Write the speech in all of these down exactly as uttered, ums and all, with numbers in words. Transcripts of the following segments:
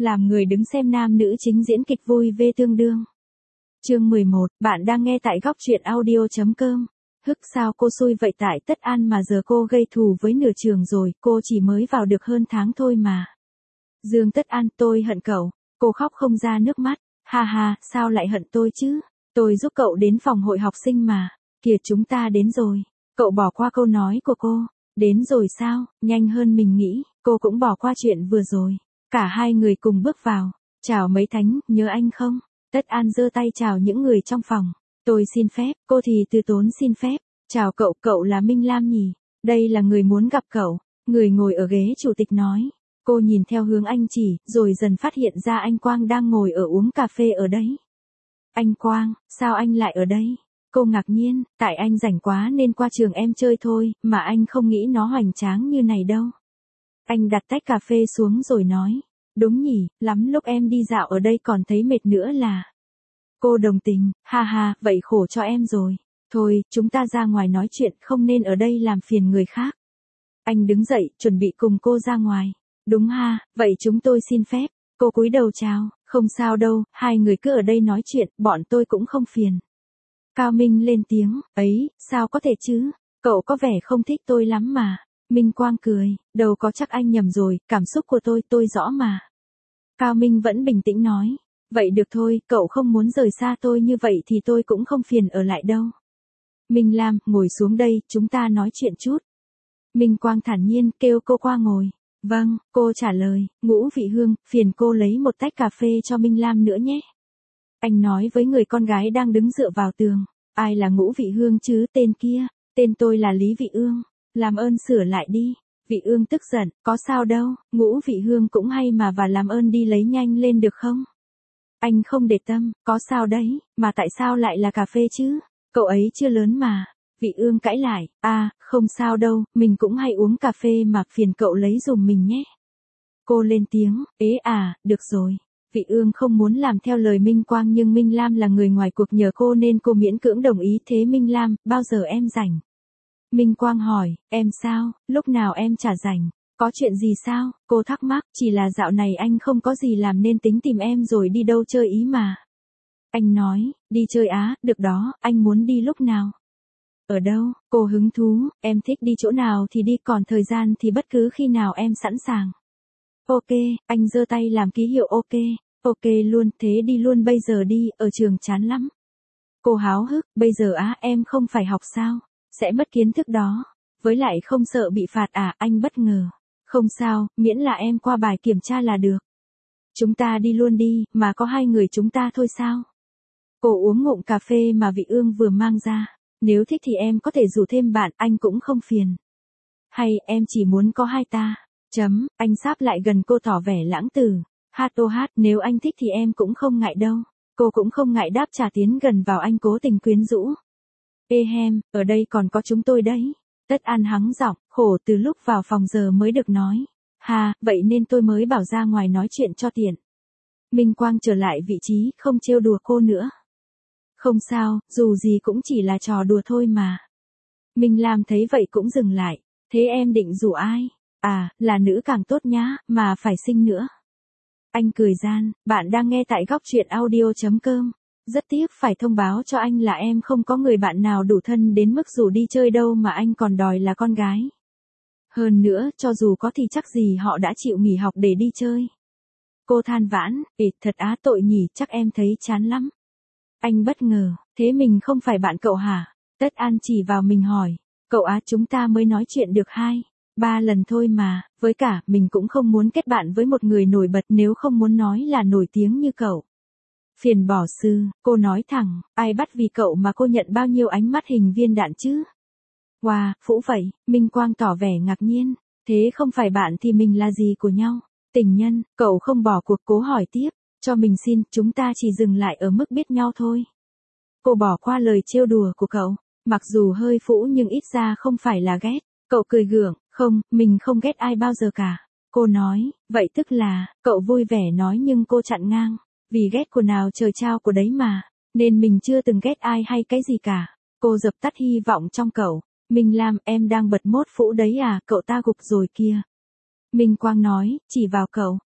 Làm người đứng xem nam nữ chính diễn kịch vui về tương đương. Chương mười một, bạn đang nghe tại góc truyện audio chấm com. Hức sao cô xui vậy, tại Tất An mà giờ cô gây thù với nửa trường rồi, cô chỉ mới vào được hơn tháng thôi mà. Dương Tất An, tôi hận cậu. Cô khóc không ra nước mắt. Ha ha, sao lại hận tôi chứ? Tôi giúp cậu đến phòng hội học sinh mà. Kìa, chúng ta đến rồi. Cậu bỏ qua câu nói của cô. Đến rồi sao? Nhanh hơn mình nghĩ. Cô cũng bỏ qua chuyện vừa rồi. Cả hai người cùng bước vào. Chào mấy thánh, nhớ anh không? Tất An giơ tay chào những người trong phòng. Tôi xin phép, cô thì từ tốn xin phép. Chào cậu, cậu là Minh Lam nhỉ? Đây là người muốn gặp cậu. Người ngồi ở ghế chủ tịch nói. Cô nhìn theo hướng anh chỉ, rồi dần phát hiện ra anh Quang đang ngồi ở uống cà phê ở đấy. Anh Quang, sao anh lại ở đây? Cô ngạc nhiên, tại anh rảnh quá nên qua trường em chơi thôi, mà anh không nghĩ nó hoành tráng như này đâu. Anh đặt tách cà phê xuống rồi nói. Đúng nhỉ, lắm lúc em đi dạo ở đây còn thấy mệt nữa là. Cô đồng tình, ha ha, vậy khổ cho em rồi. Thôi, chúng ta ra ngoài nói chuyện, không nên ở đây làm phiền người khác. Anh đứng dậy, chuẩn bị cùng cô ra ngoài. Đúng ha, vậy chúng tôi xin phép. Cô cúi đầu chào, không sao đâu, hai người cứ ở đây nói chuyện, bọn tôi cũng không phiền. Cao Minh lên tiếng, ấy, sao có thể chứ, cậu có vẻ không thích tôi lắm mà. Minh Quang cười, đâu có, chắc anh nhầm rồi, cảm xúc của tôi, tôi rõ mà. Cao Minh vẫn bình tĩnh nói, vậy được thôi, cậu không muốn rời xa tôi như vậy thì tôi cũng không phiền ở lại đâu. Minh Lam, ngồi xuống đây, chúng ta nói chuyện chút. Minh Quang thản nhiên kêu cô qua ngồi. Vâng, cô trả lời. Ngũ Vị Hương, phiền cô lấy một tách cà phê cho Minh Lam nữa nhé. Anh nói với người con gái đang đứng dựa vào tường. Ai là Ngũ Vị Hương chứ? Tên kia. Tên tôi là Lý Vị Ương. Làm ơn sửa lại đi. Vị Ương tức giận, có sao đâu, Ngũ Vị Hương cũng hay mà, và làm ơn đi lấy nhanh lên được không? Anh không để tâm, có sao đấy, mà tại sao lại là cà phê chứ? Cậu ấy chưa lớn mà. Vị Ương cãi lại, à, không sao đâu, mình cũng hay uống cà phê mà, phiền cậu lấy giùm mình nhé. Cô lên tiếng, ế à, được rồi. Vị Ương không muốn làm theo lời Minh Quang, nhưng Minh Lam là người ngoài cuộc nhờ cô nên cô miễn cưỡng đồng ý. Thế Minh Lam, bao giờ em rảnh? Minh Quang hỏi, em sao, lúc nào em chả rảnh, có chuyện gì sao? Cô thắc mắc, chỉ là dạo này anh không có gì làm nên tính tìm em rồi đi đâu chơi ý mà. Anh nói, đi chơi á, được đó, anh muốn đi lúc nào? Ở đâu? Cô hứng thú, em thích đi chỗ nào thì đi, còn thời gian thì bất cứ khi nào em sẵn sàng. Ok, anh giơ tay làm ký hiệu ok, ok luôn, thế đi luôn bây giờ đi, ở trường chán lắm. Cô háo hức, bây giờ á, em không phải học sao? Sẽ mất kiến thức đó. Với lại không sợ bị phạt à? Anh bất ngờ. Không sao, miễn là em qua bài kiểm tra là được. Chúng ta đi luôn đi, mà có hai người chúng ta thôi sao? Cô uống ngụm cà phê mà Vị Ương vừa mang ra. Nếu thích thì em có thể rủ thêm bạn, anh cũng không phiền. Hay, em chỉ muốn có hai ta. Chấm, anh sáp lại gần cô tỏ vẻ lãng tử. Hát ô hát, nếu anh thích thì em cũng không ngại đâu. Cô cũng không ngại đáp trả, tiến gần vào anh cố tình quyến rũ. Ê hem, ở đây còn có chúng tôi đấy. Tất An hắng giọng, khổ, từ lúc vào phòng giờ mới được nói. Hà, vậy nên tôi mới bảo ra ngoài nói chuyện cho tiện. Minh Quang trở lại vị trí, không trêu đùa cô nữa. Không sao, dù gì cũng chỉ là trò đùa thôi mà. Minh Lam thấy vậy cũng dừng lại. Thế em định rủ ai? À, là nữ càng tốt nhá, mà phải xinh nữa. Anh cười gian, bạn đang nghe tại góc truyện audio chấm com. Rất tiếc phải thông báo cho anh là em không có người bạn nào đủ thân đến mức rủ đi chơi đâu, mà anh còn đòi là con gái. Hơn nữa, cho dù có thì chắc gì họ đã chịu nghỉ học để đi chơi. Cô than vãn, ê, thật á, tội nhỉ, chắc em thấy chán lắm. Anh bất ngờ, thế mình không phải bạn cậu hả? Tất An chỉ vào mình hỏi, cậu á, chúng ta mới nói chuyện được hai, ba lần thôi mà, với cả, mình cũng không muốn kết bạn với một người nổi bật, nếu không muốn nói là nổi tiếng như cậu. Phiền bỏ sư, cô nói thẳng, ai bắt vì cậu mà cô nhận bao nhiêu ánh mắt hình viên đạn chứ? Wow, phũ vậy, Minh Quang tỏ vẻ ngạc nhiên, thế không phải bạn thì mình là gì của nhau? Tình nhân, cậu không bỏ cuộc, cố hỏi tiếp, cho mình xin, chúng ta chỉ dừng lại ở mức biết nhau thôi. Cô bỏ qua lời trêu đùa của cậu, mặc dù hơi phũ nhưng ít ra không phải là ghét. Cậu cười gượng, không, mình không ghét ai bao giờ cả. Cô nói, vậy tức là, cậu vui vẻ nói nhưng cô chặn ngang. Vì ghét của nào trời trao của đấy mà, nên mình chưa từng ghét ai hay cái gì cả. Cô dập tắt hy vọng trong cậu. Minh Lam, em đang bật mốt phũ đấy à, cậu ta gục rồi kia. Minh Quang nói, chỉ vào cậu,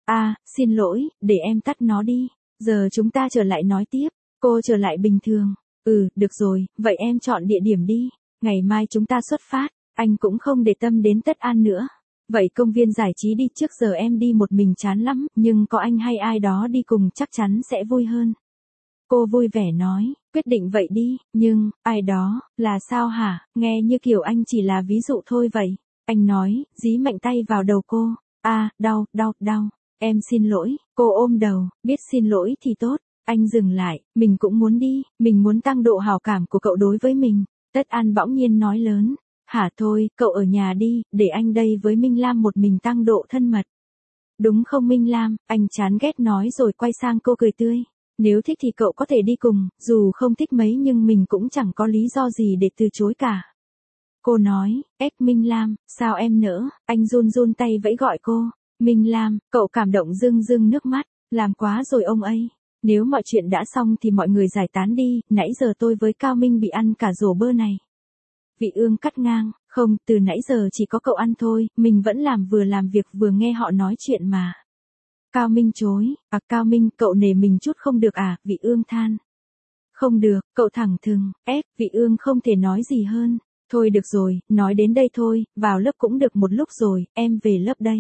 À, xin lỗi, để em tắt nó đi. Giờ chúng ta trở lại nói tiếp. Cô trở lại bình thường. Ừ, được rồi, vậy em chọn địa điểm đi. Ngày mai chúng ta xuất phát. Anh cũng không để tâm đến Tất An nữa. Vậy công viên giải trí đi, trước giờ em đi một mình chán lắm, nhưng có anh hay ai đó đi cùng chắc chắn sẽ vui hơn. Cô vui vẻ nói, quyết định vậy đi, nhưng, ai đó, là sao hả, nghe như kiểu anh chỉ là ví dụ thôi vậy. Anh nói, dí mạnh tay vào đầu cô. À, đau, đau, đau. Em xin lỗi, cô ôm đầu, biết xin lỗi thì tốt. Anh dừng lại, mình cũng muốn đi, mình muốn tăng độ hảo cảm của cậu đối với mình. Tất An bỗng nhiên nói lớn. Hả thôi, cậu ở nhà đi, để anh đây với Minh Lam một mình tăng độ thân mật. Đúng không Minh Lam, anh chán ghét nói rồi quay sang cô cười tươi. Nếu thích thì cậu có thể đi cùng, dù không thích mấy nhưng mình cũng chẳng có lý do gì để từ chối cả. Cô nói, ép Minh Lam, sao em nỡ, anh run run tay vẫy gọi cô. Minh Lam, cậu cảm động rưng rưng nước mắt, làm quá rồi ông ấy. Nếu mọi chuyện đã xong thì mọi người giải tán đi, nãy giờ tôi với Cao Minh bị ăn cả rổ bơ này. Vị Ương cắt ngang, không, từ nãy giờ chỉ có cậu ăn thôi, mình vẫn làm vừa làm việc vừa nghe họ nói chuyện mà. Cao Minh chối, à Cao Minh, cậu nể mình chút không được à, Vị Ương than. Không được, cậu thẳng thừng, ép, Vị Ương không thể nói gì hơn. Thôi được rồi, nói đến đây thôi, vào lớp cũng được một lúc rồi, em về lớp đây.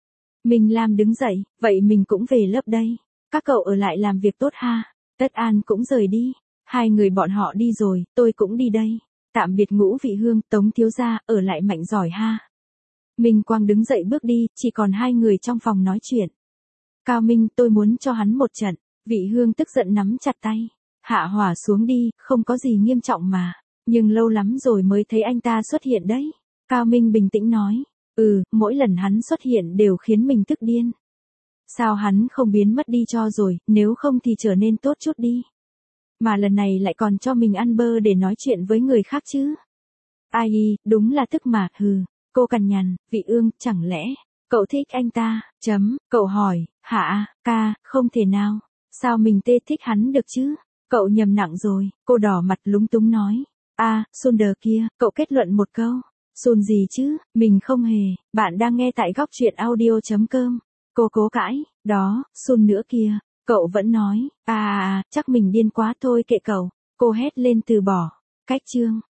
Minh Lam đứng dậy, vậy mình cũng về lớp đây. Các cậu ở lại làm việc tốt ha. Tất An cũng rời đi. Hai người bọn họ đi rồi, tôi cũng đi đây. Tạm biệt Ngũ Vị Hương, Tống thiếu gia, ở lại mạnh giỏi ha. Minh Quang đứng dậy bước đi, chỉ còn hai người trong phòng nói chuyện. Cao Minh, tôi muốn cho hắn một trận. Vị Hương tức giận nắm chặt tay. Hạ hỏa xuống đi, không có gì nghiêm trọng mà. Nhưng lâu lắm rồi mới thấy anh ta xuất hiện đấy. Cao Minh bình tĩnh nói. Ừ, mỗi lần hắn xuất hiện đều khiến mình tức điên. Sao hắn không biến mất đi cho rồi, nếu không thì trở nên tốt chút đi. Mà lần này lại còn cho mình ăn bơ để nói chuyện với người khác chứ. Ai, đúng là tức mà, hừ. Cô cằn nhằn, Vị Ương, chẳng lẽ, cậu thích anh ta, chấm, cậu hỏi, hả, ca, không thể nào. Sao mình tê thích hắn được chứ? Cậu nhầm nặng rồi, cô đỏ mặt lúng túng nói. À, Sunder kia, cậu kết luận một câu. Sun gì chứ, mình không hề, bạn đang nghe tại góc truyện audio.com. Cô cố cãi, đó, Sun nữa kia, cậu vẫn nói, à à à, chắc mình điên quá thôi kệ cậu. Cô hét lên từ bỏ, cách chương.